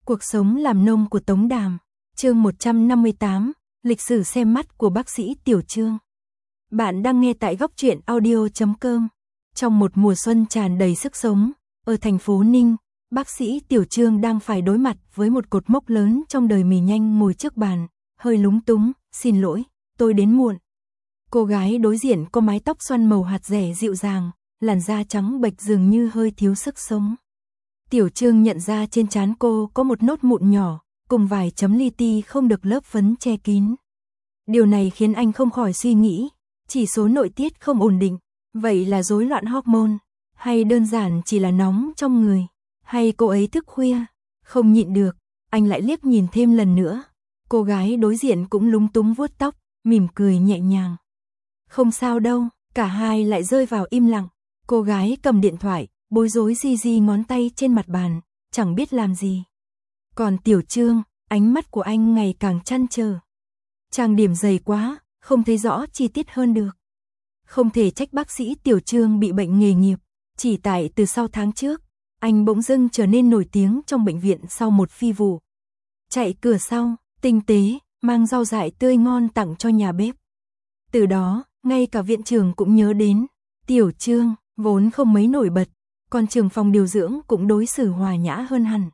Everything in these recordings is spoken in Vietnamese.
Cuộc sống làm nông của Tống Đàm, chương 158, lịch sử xem mắt của bác sĩ Tiểu Chương. Bạn đang nghe tại góc truyện audio.com. Trong một mùa xuân tràn đầy sức sống, ở thành phố Ninh, bác sĩ Tiểu Chương đang phải đối mặt với một cột mốc lớn trong đời mì nhanh ngồi trước bàn, hơi lúng túng, xin lỗi, tôi đến muộn. Cô gái đối diện có mái tóc xoăn màu hạt dẻ dịu dàng, làn da trắng bệch dường như hơi thiếu sức sống. Tiểu Chương nhận ra trên trán cô có một nốt mụn nhỏ, cùng vài chấm li ti không được lớp phấn che kín. Điều này khiến anh không khỏi suy nghĩ, chỉ số nội tiết không ổn định, vậy là rối loạn hormone, hay đơn giản chỉ là nóng trong người, hay cô ấy thức khuya, không nhịn được, anh lại liếc nhìn thêm lần nữa. Cô gái đối diện cũng lúng túng vuốt tóc, mỉm cười nhẹ nhàng. Không sao đâu, cả hai lại rơi vào im lặng. Cô gái cầm điện thoại, bối rối di ngón tay trên mặt bàn, chẳng biết làm gì. Còn Tiểu Chương, ánh mắt của anh ngày càng trăn trở. Trang điểm dày quá, không thấy rõ chi tiết hơn được. Không thể trách bác sĩ Tiểu Chương bị bệnh nghề nghiệp, chỉ tại từ sau tháng trước, anh bỗng dưng trở nên nổi tiếng trong bệnh viện sau một phi vụ. Chạy cửa sau, tinh tế, mang rau dại tươi ngon tặng cho nhà bếp. Từ đó, ngay cả viện trưởng cũng nhớ đến. Tiểu Chương vốn không mấy nổi bật, còn trưởng phòng điều dưỡng cũng đối xử hòa nhã hơn hẳn.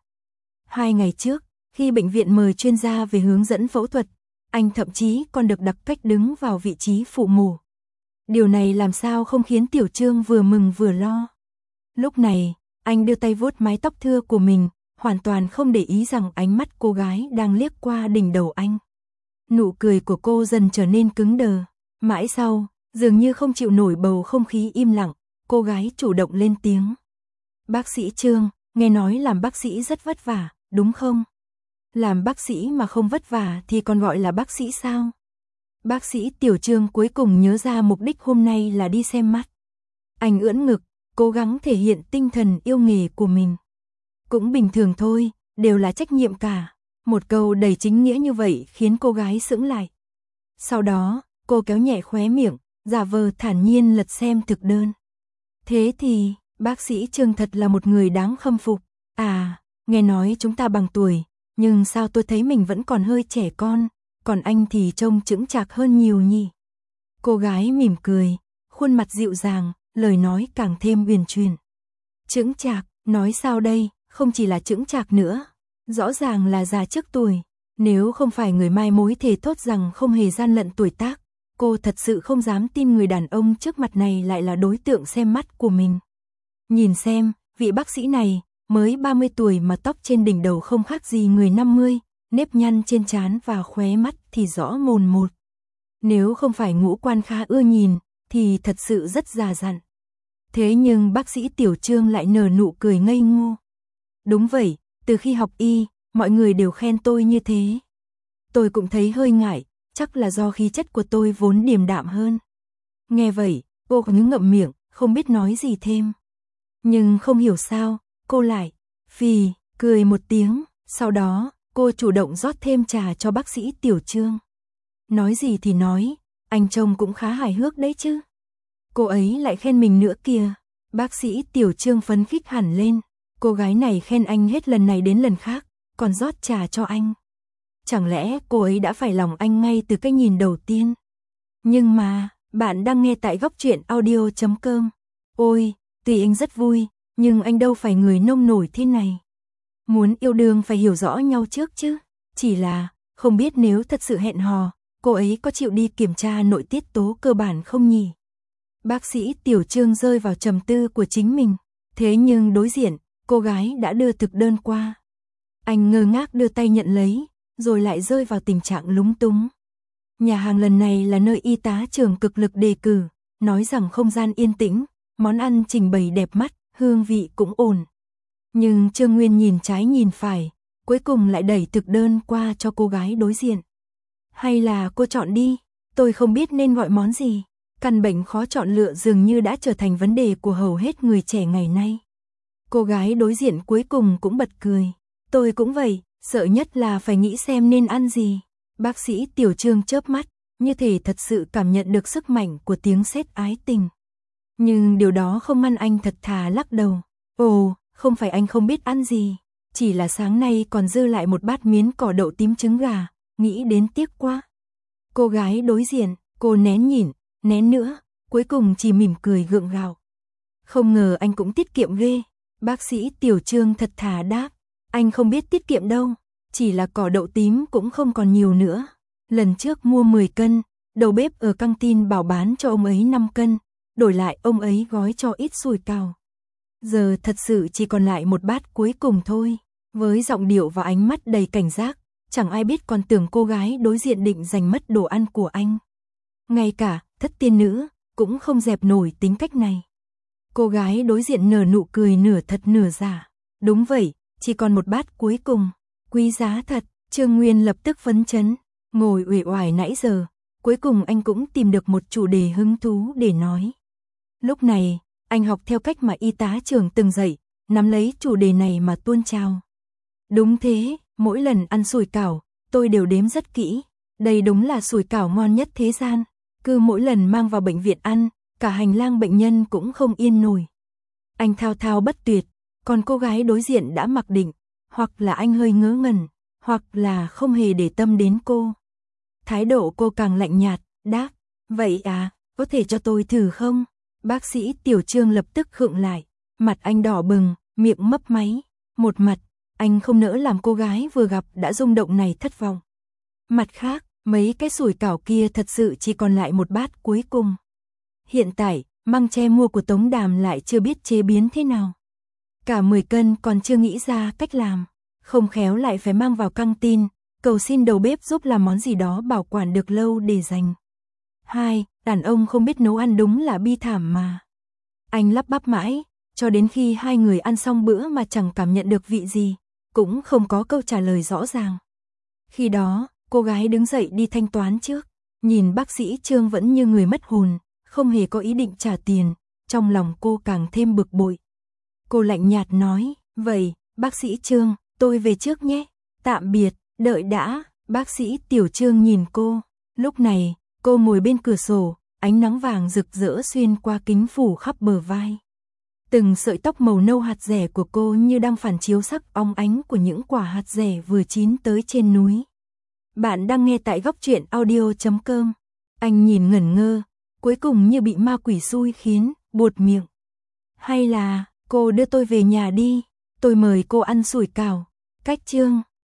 2 ngày trước, khi bệnh viện mời chuyên gia về hướng dẫn phẫu thuật, anh thậm chí còn được đặc cách đứng vào vị trí phụ mổ. Điều này làm sao không khiến Tiểu Chương vừa mừng vừa lo. Lúc này, anh đưa tay vuốt mái tóc thưa của mình, hoàn toàn không để ý rằng ánh mắt cô gái đang liếc qua đỉnh đầu anh. Nụ cười của cô dần trở nên cứng đờ. Mãi sau, dường như không chịu nổi bầu không khí im lặng, cô gái chủ động lên tiếng. Bác sĩ Chương, nghe nói làm bác sĩ rất vất vả, đúng không? Làm bác sĩ mà không vất vả thì còn gọi là bác sĩ sao? Bác sĩ Tiểu Chương cuối cùng nhớ ra mục đích hôm nay là đi xem mắt. Anh ưỡn ngực, cố gắng thể hiện tinh thần yêu nghề của mình. Cũng bình thường thôi, đều là trách nhiệm cả. Một câu đầy chính nghĩa như vậy khiến cô gái sững lại. Sau đó, cô kéo nhẹ khóe miệng, giả vờ thản nhiên lật xem thực đơn. Thế thì, bác sĩ Chương thật là một người đáng khâm phục. À, nghe nói chúng ta bằng tuổi, nhưng sao tôi thấy mình vẫn còn hơi trẻ con, còn anh thì trông chững chạc hơn nhiều nhỉ. Cô gái mỉm cười, khuôn mặt dịu dàng, lời nói càng thêm huyền chuyển. Chững chạc, nói sao đây, không chỉ là chững chạc nữa, rõ ràng là già trước tuổi. Nếu không phải người mai mối thề thốt rằng không hề gian lận tuổi tác, cô thật sự không dám tin người đàn ông trước mặt này lại là đối tượng xem mắt của mình. Nhìn xem, vị bác sĩ này, mới 30 tuổi mà tóc trên đỉnh đầu không khác gì người 50, nếp nhăn trên trán và khóe mắt thì rõ mồn một. Nếu không phải ngũ quan khá ưa nhìn, thì thật sự rất già dặn. Thế nhưng bác sĩ Tiểu Chương lại nở nụ cười ngây ngô. Đúng vậy, từ khi học y, mọi người đều khen tôi như thế. Tôi cũng thấy hơi ngại, chắc là do khí chất của tôi vốn điềm đạm hơn. Nghe vậy, cô có ngậm miệng, không biết nói gì thêm. Nhưng không hiểu sao, cô lại phì cười một tiếng, sau đó, cô chủ động rót thêm trà cho bác sĩ Tiểu Chương. Nói gì thì nói, anh trông cũng khá hài hước đấy chứ. Cô ấy lại khen mình nữa kìa. Bác sĩ Tiểu Chương phấn khích hẳn lên. Cô gái này khen anh hết lần này đến lần khác, còn rót trà cho anh. Chẳng lẽ cô ấy đã phải lòng anh ngay từ cái nhìn đầu tiên? Nhưng mà, bạn đang nghe tại góc truyện audio.com. Ôi, tuy anh rất vui, nhưng anh đâu phải người nông nổi thế này. Muốn yêu đương phải hiểu rõ nhau trước chứ. Chỉ là, không biết nếu thật sự hẹn hò, cô ấy có chịu đi kiểm tra nội tiết tố cơ bản không nhỉ? Bác sĩ Tiểu Chương rơi vào trầm tư của chính mình. Thế nhưng đối diện, cô gái đã đưa thực đơn qua. Anh ngơ ngác đưa tay nhận lấy, rồi lại rơi vào tình trạng lúng túng. Nhà hàng lần này là nơi y tá trưởng cực lực đề cử, nói rằng không gian yên tĩnh, món ăn trình bày đẹp mắt, hương vị cũng ổn. Nhưng Trương Nguyên nhìn trái nhìn phải, cuối cùng lại đẩy thực đơn qua cho cô gái đối diện. Hay là cô chọn đi, tôi không biết nên gọi món gì. Căn bệnh khó chọn lựa dường như đã trở thành vấn đề của hầu hết người trẻ ngày nay. Cô gái đối diện cuối cùng cũng bật cười. Tôi cũng vậy, sợ nhất là phải nghĩ xem nên ăn gì. Bác sĩ Tiểu Chương chớp mắt, như thể thật sự cảm nhận được sức mạnh của tiếng sét ái tình. Nhưng điều đó không ngăn anh thật thà lắc đầu. Ồ, không phải anh không biết ăn gì. chỉ là sáng nay còn dư lại một bát miến cỏ đậu tím trứng gà, nghĩ đến tiếc quá. Cô gái đối diện, cô nén nhìn, nén nữa, cuối cùng chỉ mỉm cười gượng gạo. Không ngờ anh cũng tiết kiệm ghê. Bác sĩ Tiểu Trương thật thà đáp, anh không biết tiết kiệm đâu, chỉ là cỏ đậu tím cũng không còn nhiều nữa. Lần trước mua 10 cân, đầu bếp ở căng tin bảo bán cho ông ấy 5 cân, đổi lại ông ấy gói cho ít sủi cảo. Giờ thật sự chỉ còn lại một bát cuối cùng thôi. Với giọng điệu và ánh mắt đầy cảnh giác, chẳng ai biết còn tưởng cô gái đối diện định giành mất đồ ăn của anh. Ngay cả thất tiên nữ cũng không dẹp nổi tính cách này. Cô gái đối diện nở nụ cười nửa thật nửa giả. Đúng vậy, chỉ còn một bát cuối cùng. Quý giá thật, Trương Nguyên lập tức phấn chấn. Ngồi uể oải nãy giờ, cuối cùng anh cũng tìm được một chủ đề hứng thú để nói. Lúc này, anh học theo cách mà y tá trưởng từng dạy, nắm lấy chủ đề này mà tuôn trào. Đúng thế, mỗi lần ăn sủi cảo, tôi đều đếm rất kỹ. Đây đúng là sủi cảo ngon nhất thế gian. Cứ mỗi lần mang vào bệnh viện ăn, cả hành lang bệnh nhân cũng không yên nổi. Anh thao thao bất tuyệt, còn cô gái đối diện đã mặc định, hoặc là anh hơi ngớ ngẩn, hoặc là không hề để tâm đến cô. Thái độ cô càng lạnh nhạt, đáp, vậy à, có thể cho tôi thử không? Bác sĩ Tiểu Trương lập tức khựng lại, mặt anh đỏ bừng, miệng mấp máy. Một mặt, anh không nỡ làm cô gái vừa gặp đã rung động này thất vọng. Mặt khác, mấy cái sủi cảo kia thật sự chỉ còn lại một bát cuối cùng. Hiện tại, măng tre mua của Tống Đàm lại chưa biết chế biến thế nào. Cả 10 cân còn chưa nghĩ ra cách làm, không khéo lại phải mang vào căng tin, cầu xin đầu bếp giúp làm món gì đó bảo quản được lâu để dành. Hai, đàn ông không biết nấu ăn đúng là bi thảm mà. Anh lắp bắp mãi, cho đến khi hai người ăn xong bữa mà chẳng cảm nhận được vị gì, cũng không có câu trả lời rõ ràng. Khi đó, cô gái đứng dậy đi thanh toán trước, nhìn bác sĩ Trương vẫn như người mất hồn, không hề có ý định trả tiền, trong lòng cô càng thêm bực bội. Cô lạnh nhạt nói, vậy, bác sĩ Trương, tôi về trước nhé, tạm biệt, đợi đã, bác sĩ Tiểu Trương nhìn cô, lúc này, cô ngồi bên cửa sổ, ánh nắng vàng rực rỡ xuyên qua kính phủ khắp bờ vai. Từng sợi tóc màu nâu hạt dẻ của cô như đang phản chiếu sắc óng ánh của những quả hạt dẻ vừa chín tới trên núi. Bạn đang nghe tại góc truyện audio.com. Anh nhìn ngẩn ngơ, cuối cùng như bị ma quỷ xui khiến, buột miệng. Hay là, cô đưa tôi về nhà đi, tôi mời cô ăn sủi cảo. Cách Trương.